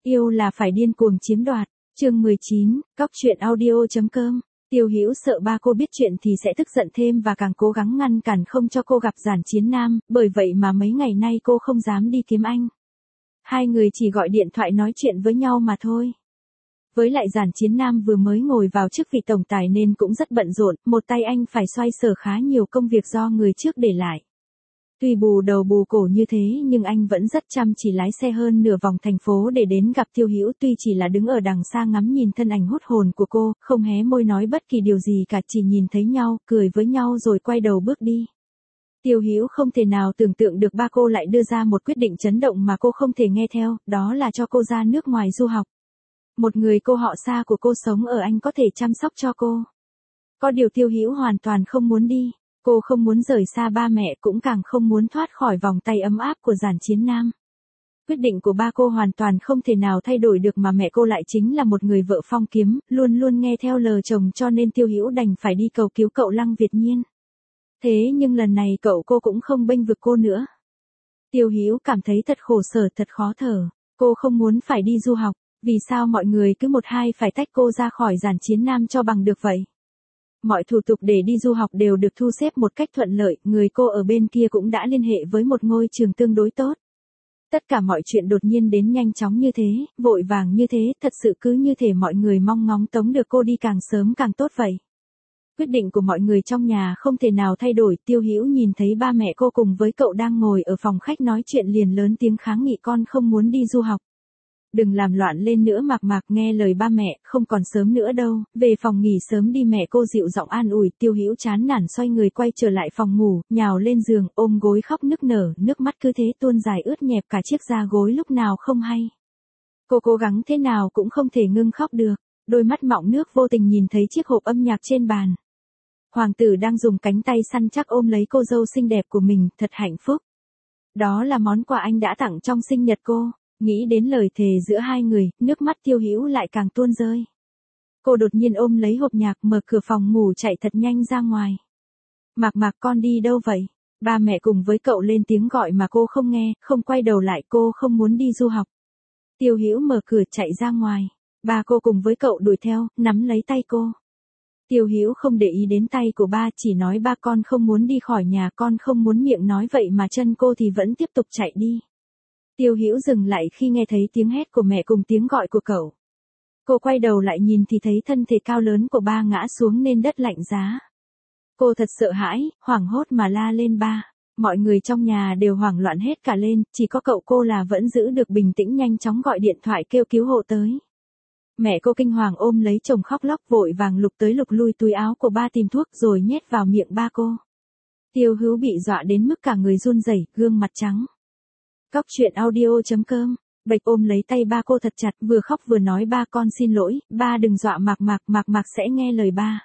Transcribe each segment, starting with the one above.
Yêu là phải điên cuồng chiếm đoạt. Chương 19, Cóc truyện audio.com. Tiêu Hữu sợ ba cô biết chuyện thì sẽ tức giận thêm và càng cố gắng ngăn cản không cho cô gặp Giản Chiến Nam, bởi vậy mà mấy ngày nay cô không dám đi kiếm anh. Hai người chỉ gọi điện thoại nói chuyện với nhau mà thôi. Với lại Giản Chiến Nam vừa mới ngồi vào chức vị tổng tài nên cũng rất bận rộn, một tay anh phải xoay sở khá nhiều công việc do người trước để lại. Tuy bù đầu bù cổ như thế nhưng anh vẫn rất chăm chỉ lái xe hơn nửa vòng thành phố để đến gặp Tiêu Hữu, tuy chỉ là đứng ở đằng xa ngắm nhìn thân ảnh hút hồn của cô, không hé môi nói bất kỳ điều gì cả, chỉ nhìn thấy nhau, cười với nhau rồi quay đầu bước đi. Tiêu Hữu không thể nào tưởng tượng được ba cô lại đưa ra một quyết định chấn động mà cô không thể nghe theo, đó là cho cô ra nước ngoài du học. Một người cô họ xa của cô sống ở Anh có thể chăm sóc cho cô. Có điều Tiêu Hữu hoàn toàn không muốn đi. Cô không muốn rời xa ba mẹ, cũng càng không muốn thoát khỏi vòng tay ấm áp của Giản Chiến Nam. Quyết định của ba cô hoàn toàn không thể nào thay đổi được, mà mẹ cô lại chính là một người vợ phong kiếm, luôn luôn nghe theo lời chồng, cho nên Tiêu Hữu đành phải đi cầu cứu cậu Lăng Việt Nhiên. Thế nhưng lần này cậu cô cũng không bênh vực cô nữa. Tiêu Hữu cảm thấy thật khổ sở, thật khó thở. Cô không muốn phải đi du học, vì sao mọi người cứ một hai phải tách cô ra khỏi Giản Chiến Nam cho bằng được vậy? Mọi thủ tục để đi du học đều được thu xếp một cách thuận lợi, người cô ở bên kia cũng đã liên hệ với một ngôi trường tương đối tốt. Tất cả mọi chuyện đột nhiên đến nhanh chóng như thế, vội vàng như thế, thật sự cứ như thể mọi người mong ngóng tống được cô đi càng sớm càng tốt vậy. Quyết định của mọi người trong nhà không thể nào thay đổi. Tiêu Hữu nhìn thấy ba mẹ cô cùng với cậu đang ngồi ở phòng khách nói chuyện liền lớn tiếng kháng nghị, con không muốn đi du học. Đừng làm loạn lên nữa Mạc Mạc, nghe lời ba mẹ, không còn sớm nữa đâu, về phòng nghỉ sớm đi, mẹ cô dịu giọng an ủi. Tiêu Hữu chán nản xoay người quay trở lại phòng ngủ, nhào lên giường, ôm gối khóc nức nở, nước mắt cứ thế tuôn dài ướt nhẹp cả chiếc da gối lúc nào không hay. Cô cố gắng thế nào cũng không thể ngưng khóc được, đôi mắt mọng nước vô tình nhìn thấy chiếc hộp âm nhạc trên bàn. Hoàng tử đang dùng cánh tay săn chắc ôm lấy cô dâu xinh đẹp của mình, thật hạnh phúc. Đó là món quà anh đã tặng trong sinh nhật cô. Nghĩ đến lời thề giữa hai người, nước mắt Tiêu Hữu lại càng tuôn rơi. Cô đột nhiên ôm lấy hộp nhạc, mở cửa phòng ngủ chạy thật nhanh ra ngoài. Mạc Mạc, con đi đâu vậy? Ba mẹ cùng với cậu lên tiếng gọi mà cô không nghe, không quay đầu lại, cô không muốn đi du học. Tiêu Hữu mở cửa chạy ra ngoài. Ba cô cùng với cậu đuổi theo, nắm lấy tay cô. Tiêu Hữu không để ý đến tay của ba, chỉ nói ba con không muốn đi khỏi nhà, con không muốn, miệng nói vậy mà chân cô thì vẫn tiếp tục chạy đi. Tiêu Hữu dừng lại khi nghe thấy tiếng hét của mẹ cùng tiếng gọi của cậu. Cô quay đầu lại nhìn thì thấy thân thể cao lớn của ba ngã xuống nên đất lạnh giá. Cô thật sợ hãi, hoảng hốt mà la lên ba. Mọi người trong nhà đều hoảng loạn hết cả lên, chỉ có cậu cô là vẫn giữ được bình tĩnh, nhanh chóng gọi điện thoại kêu cứu hộ tới. Mẹ cô kinh hoàng ôm lấy chồng khóc lóc, vội vàng lục tới lục lui túi áo của ba tìm thuốc rồi nhét vào miệng ba cô. Tiêu Hữu bị dọa đến mức cả người run rẩy, gương mặt trắng. Cóc truyện audio.com. Bạch ôm lấy tay ba cô thật chặt, vừa khóc vừa nói, ba con xin lỗi, ba đừng dọa Mạc Mạc, Mạc Mạc sẽ nghe lời ba.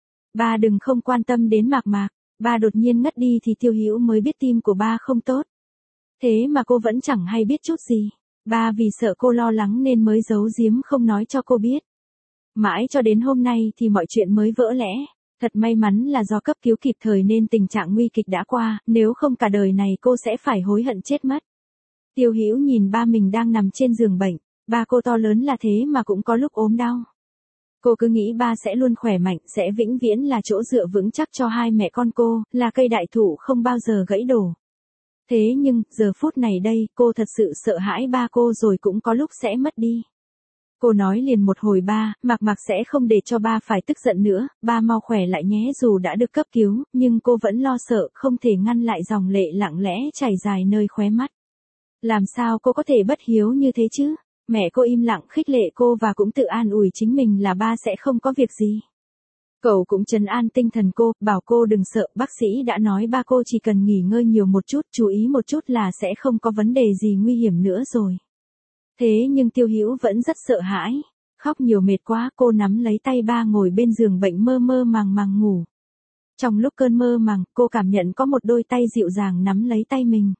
Ba đừng không quan tâm đến Mạc Mạc. Ba đột nhiên ngất đi thì Tiêu Hữu mới biết tim của ba không tốt. Thế mà cô vẫn chẳng hay biết chút gì. Ba vì sợ cô lo lắng nên mới giấu giếm không nói cho cô biết. Mãi cho đến hôm nay thì mọi chuyện mới vỡ lẽ. Thật may mắn là do cấp cứu kịp thời nên tình trạng nguy kịch đã qua, nếu không cả đời này cô sẽ phải hối hận chết mất. Tiêu Hữu nhìn ba mình đang nằm trên giường bệnh, ba cô to lớn là thế mà cũng có lúc ốm đau. Cô cứ nghĩ ba sẽ luôn khỏe mạnh, sẽ vĩnh viễn là chỗ dựa vững chắc cho hai mẹ con cô, là cây đại thụ không bao giờ gãy đổ. Thế nhưng, giờ phút này đây, cô thật sự sợ hãi ba cô rồi cũng có lúc sẽ mất đi. Cô nói liền một hồi, ba, Mạc Mạc sẽ không để cho ba phải tức giận nữa, ba mau khỏe lại nhé. Dù đã được cấp cứu, nhưng cô vẫn lo sợ, không thể ngăn lại dòng lệ lặng lẽ chảy dài nơi khóe mắt. Làm sao cô có thể bất hiếu như thế chứ? Mẹ cô im lặng khích lệ cô và cũng tự an ủi chính mình là ba sẽ không có việc gì. Cậu cũng trấn an tinh thần cô, bảo cô đừng sợ, bác sĩ đã nói ba cô chỉ cần nghỉ ngơi nhiều một chút, chú ý một chút là sẽ không có vấn đề gì nguy hiểm nữa rồi. Thế nhưng Tiêu Hữu vẫn rất sợ hãi, khóc nhiều mệt quá, cô nắm lấy tay ba ngồi bên giường bệnh mơ mơ màng màng ngủ. Trong lúc cơn mơ màng, cô cảm nhận có một đôi tay dịu dàng nắm lấy tay mình.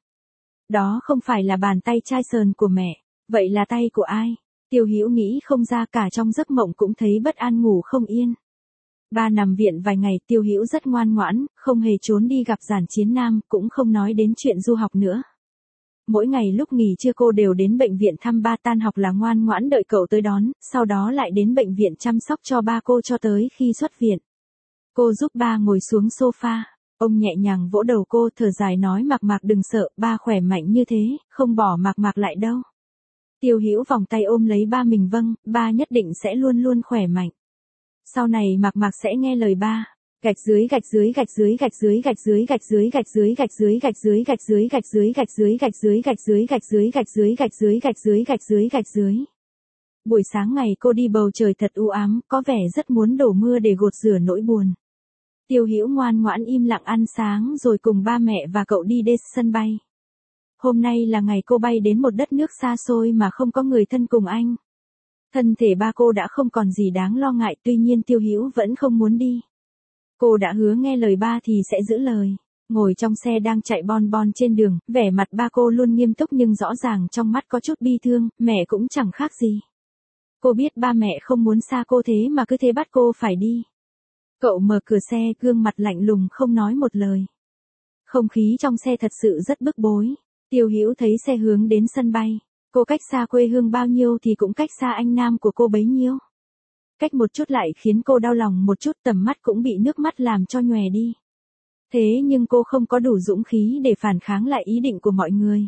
Đó không phải là bàn tay chai sờn của mẹ, vậy là tay của ai? Tiêu Hữu nghĩ không ra, cả trong giấc mộng cũng thấy bất an ngủ không yên. Ba nằm viện vài ngày, Tiêu Hữu rất ngoan ngoãn, không hề trốn đi gặp Giản Chiến Nam, cũng không nói đến chuyện du học nữa. Mỗi ngày lúc nghỉ trưa cô đều đến bệnh viện thăm ba, tan học là ngoan ngoãn đợi cậu tới đón, sau đó lại đến bệnh viện chăm sóc cho ba cô cho tới khi xuất viện. Cô giúp ba ngồi xuống sofa, ông nhẹ nhàng vỗ đầu cô, thở dài nói Mạc Mạc đừng sợ, ba khỏe mạnh như thế, không bỏ Mạc Mạc lại đâu. Tiêu Hữu vòng tay ôm lấy ba mình, vâng, ba nhất định sẽ luôn luôn khỏe mạnh. Sau này Mạc Mạc sẽ nghe lời ba. Gạch dưới gạch dưới gạch dưới gạch dưới gạch dưới gạch dưới gạch dưới gạch dưới gạch dưới gạch dưới gạch dưới gạch dưới gạch dưới gạch dưới gạch dưới gạch dưới gạch dưới gạch dưới gạch dưới gạch dưới. Buổi sáng ngày cô đi bầu trời thật u ám, có vẻ rất muốn đổ mưa để gột rửa nỗi buồn. Tiêu Hữu ngoan ngoãn im lặng ăn sáng rồi cùng ba mẹ và cậu đi đến sân bay. Hôm nay là ngày cô bay đến một đất nước xa xôi mà không có người thân cùng anh. Thân thể ba cô đã không còn gì đáng lo ngại, tuy nhiên Tiêu Hữu vẫn không muốn đi. Cô đã hứa nghe lời ba thì sẽ giữ lời. Ngồi trong xe đang chạy bon bon trên đường, vẻ mặt ba cô luôn nghiêm túc nhưng rõ ràng trong mắt có chút bi thương, mẹ cũng chẳng khác gì. Cô biết ba mẹ không muốn xa cô thế mà cứ thế bắt cô phải đi. Cậu mở cửa xe, gương mặt lạnh lùng không nói một lời. Không khí trong xe thật sự rất bức bối. Tiêu Hữu thấy xe hướng đến sân bay. Cô cách xa quê hương bao nhiêu thì cũng cách xa anh nam của cô bấy nhiêu. Cách một chút lại khiến cô đau lòng một chút, tầm mắt cũng bị nước mắt làm cho nhòe đi. Thế nhưng cô không có đủ dũng khí để phản kháng lại ý định của mọi người.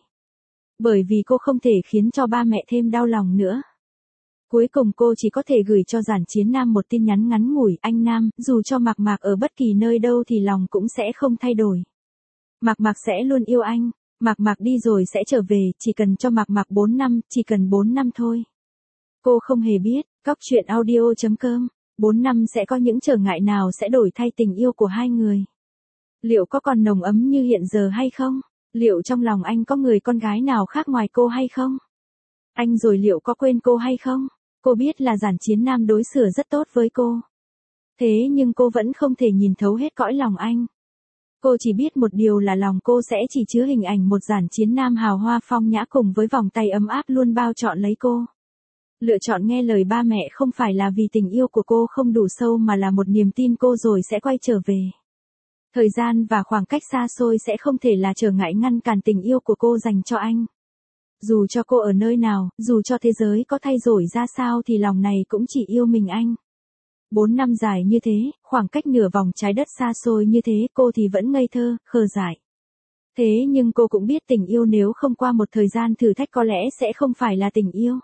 Bởi vì cô không thể khiến cho ba mẹ thêm đau lòng nữa. Cuối cùng cô chỉ có thể gửi cho Giản Chiến Nam một tin nhắn ngắn ngủi, anh Nam, dù cho Mạc Mạc ở bất kỳ nơi đâu thì lòng cũng sẽ không thay đổi. Mạc Mạc sẽ luôn yêu anh, Mạc Mạc đi rồi sẽ trở về, chỉ cần cho Mạc Mạc 4 năm, chỉ cần 4 năm thôi. Cô không hề biết, coctruyện.audio.com, 4 năm sẽ có những trở ngại nào sẽ đổi thay tình yêu của hai người. Liệu có còn nồng ấm như hiện giờ hay không? Liệu trong lòng anh có người con gái nào khác ngoài cô hay không? Anh rồi liệu có quên cô hay không? Cô biết là Giản Chiến Nam đối xử rất tốt với cô. Thế nhưng cô vẫn không thể nhìn thấu hết cõi lòng anh. Cô chỉ biết một điều là lòng cô sẽ chỉ chứa hình ảnh một Giản Chiến Nam hào hoa phong nhã cùng với vòng tay ấm áp luôn bao trọn lấy cô. Lựa chọn nghe lời ba mẹ không phải là vì tình yêu của cô không đủ sâu mà là một niềm tin cô rồi sẽ quay trở về. Thời gian và khoảng cách xa xôi sẽ không thể là trở ngại ngăn cản tình yêu của cô dành cho anh. Dù cho cô ở nơi nào, dù cho thế giới có thay đổi ra sao thì lòng này cũng chỉ yêu mình anh. 4 năm dài như thế, khoảng cách nửa vòng trái đất xa xôi như thế, cô thì vẫn ngây thơ, khờ dại. Thế nhưng cô cũng biết tình yêu nếu không qua một thời gian thử thách có lẽ sẽ không phải là tình yêu.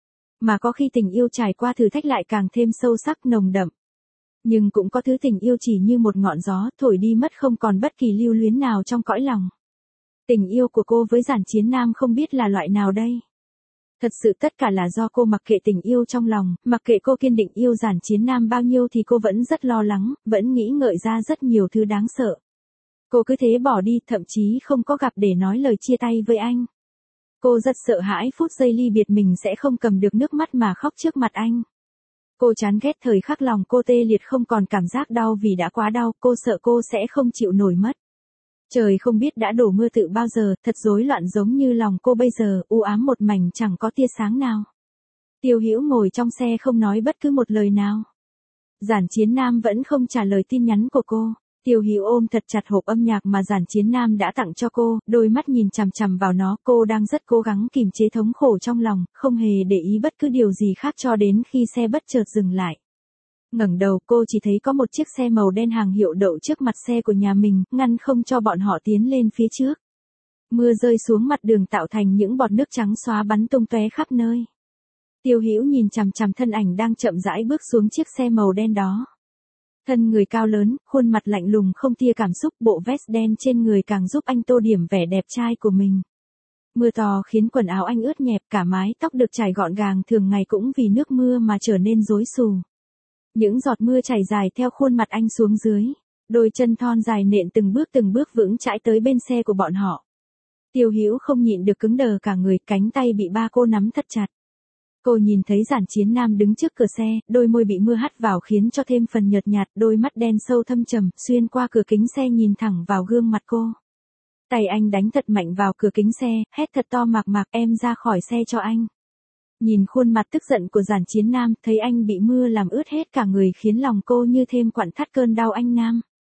Mà có khi tình yêu trải qua thử thách lại càng thêm sâu sắc nồng đậm. Nhưng cũng có thứ tình yêu chỉ như một ngọn gió thổi đi mất không còn bất kỳ lưu luyến nào trong cõi lòng. Tình yêu của cô với Giản Chiến Nam không biết là loại nào đây. Thật sự tất cả là do cô mặc kệ tình yêu trong lòng, mặc kệ cô kiên định yêu Giản Chiến Nam bao nhiêu thì cô vẫn rất lo lắng, vẫn nghĩ ngợi ra rất nhiều thứ đáng sợ. Cô cứ thế bỏ đi, thậm chí không có gặp để nói lời chia tay với anh. Cô rất sợ hãi phút giây ly biệt mình sẽ không cầm được nước mắt mà khóc trước mặt anh. Cô chán ghét thời khắc lòng cô tê liệt không còn cảm giác đau vì đã quá đau, cô sợ cô sẽ không chịu nổi mất. Trời không biết đã đổ mưa từ bao giờ, thật rối loạn giống như lòng cô bây giờ, u ám một mảnh chẳng có tia sáng nào. Tiêu Hữu ngồi trong xe không nói bất cứ một lời nào. Giản Chiến Nam vẫn không trả lời tin nhắn của cô. Tiêu Hữu ôm thật chặt hộp âm nhạc mà Giản Chiến Nam đã tặng cho cô, đôi mắt nhìn chằm chằm vào nó, cô đang rất cố gắng kìm chế thống khổ trong lòng, không hề để ý bất cứ điều gì khác cho đến khi xe bất chợt dừng lại. Ngẩng đầu cô chỉ thấy có một chiếc xe màu đen hàng hiệu đậu trước mặt xe của nhà mình, ngăn không cho bọn họ tiến lên phía trước. Mưa rơi xuống mặt đường tạo thành những bọt nước trắng xóa bắn tung tóe khắp nơi. Tiêu Hữu nhìn chằm chằm thân ảnh đang chậm rãi bước xuống chiếc xe màu đen đó. Thân người cao lớn, khuôn mặt lạnh lùng không tia cảm xúc, bộ vest đen trên người càng giúp anh tô điểm vẻ đẹp trai của mình. Mưa to khiến quần áo anh ướt nhẹp, cả mái tóc được chải gọn gàng thường ngày cũng vì nước mưa mà trở nên rối xù. Những giọt mưa chảy dài theo khuôn mặt anh xuống dưới. Đôi chân thon dài nện từng bước vững chãi tới bên xe của bọn họ. Tiêu Hữu không nhịn được cứng đờ cả người, cánh tay bị ba cô nắm thật chặt. Cô nhìn thấy Giản Chiến Nam đứng trước cửa xe, đôi môi bị mưa hắt vào khiến cho thêm phần nhợt nhạt, đôi mắt đen sâu thâm trầm, xuyên qua cửa kính xe nhìn thẳng vào gương mặt cô. Tay anh đánh thật mạnh vào cửa kính xe, hét thật to Mạc Mạc em ra khỏi xe cho anh. Nhìn khuôn mặt tức giận của Giản Chiến Nam, thấy anh bị mưa làm ướt hết cả người khiến lòng cô như thêm quặn thắt cơn đau anh Nam.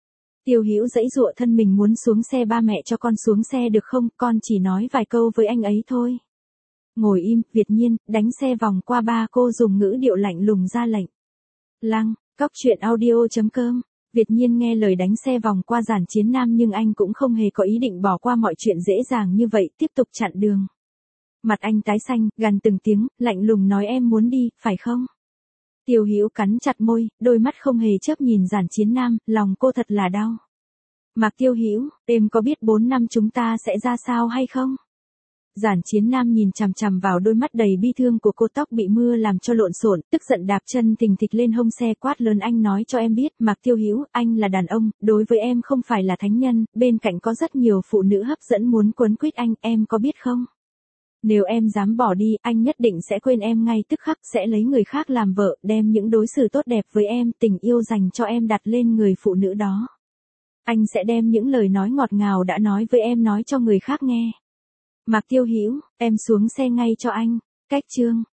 Tiêu Hữu giãy giụa thân mình muốn xuống xe, ba mẹ cho con xuống xe được không, con chỉ nói vài câu với anh ấy thôi. Ngồi im, Việt Nhiên, đánh xe vòng qua ba cô dùng ngữ điệu lạnh lùng ra lệnh. Lăng, cóc truyện audio.com. Việt Nhiên nghe lời đánh xe vòng qua Giản Chiến Nam nhưng anh cũng không hề có ý định bỏ qua mọi chuyện dễ dàng như vậy, tiếp tục chặn đường. Mặt anh tái xanh, gằn từng tiếng, lạnh lùng nói em muốn đi, phải không? Tiêu Hữu cắn chặt môi, đôi mắt không hề chớp nhìn Giản Chiến Nam, lòng cô thật là đau. Mạc Tiêu Hữu, em có biết 4 năm chúng ta sẽ ra sao hay không? Giản Chiến Nam nhìn chằm chằm vào đôi mắt đầy bi thương của cô, tóc bị mưa làm cho lộn xộn, tức giận đạp chân thình thịch lên hông xe, quát lớn, anh nói cho em biết, Mạc Tiêu Hữu, anh là đàn ông, đối với em không phải là thánh nhân, bên cạnh có rất nhiều phụ nữ hấp dẫn muốn quấn quýt anh, em có biết không? Nếu em dám bỏ đi, anh nhất định sẽ quên em ngay tức khắc, sẽ lấy người khác làm vợ, đem những đối xử tốt đẹp với em, tình yêu dành cho em đặt lên người phụ nữ đó. Anh sẽ đem những lời nói ngọt ngào đã nói với em nói cho người khác nghe. Mạc Tiêu Hữu, em xuống xe ngay cho anh. Cách chương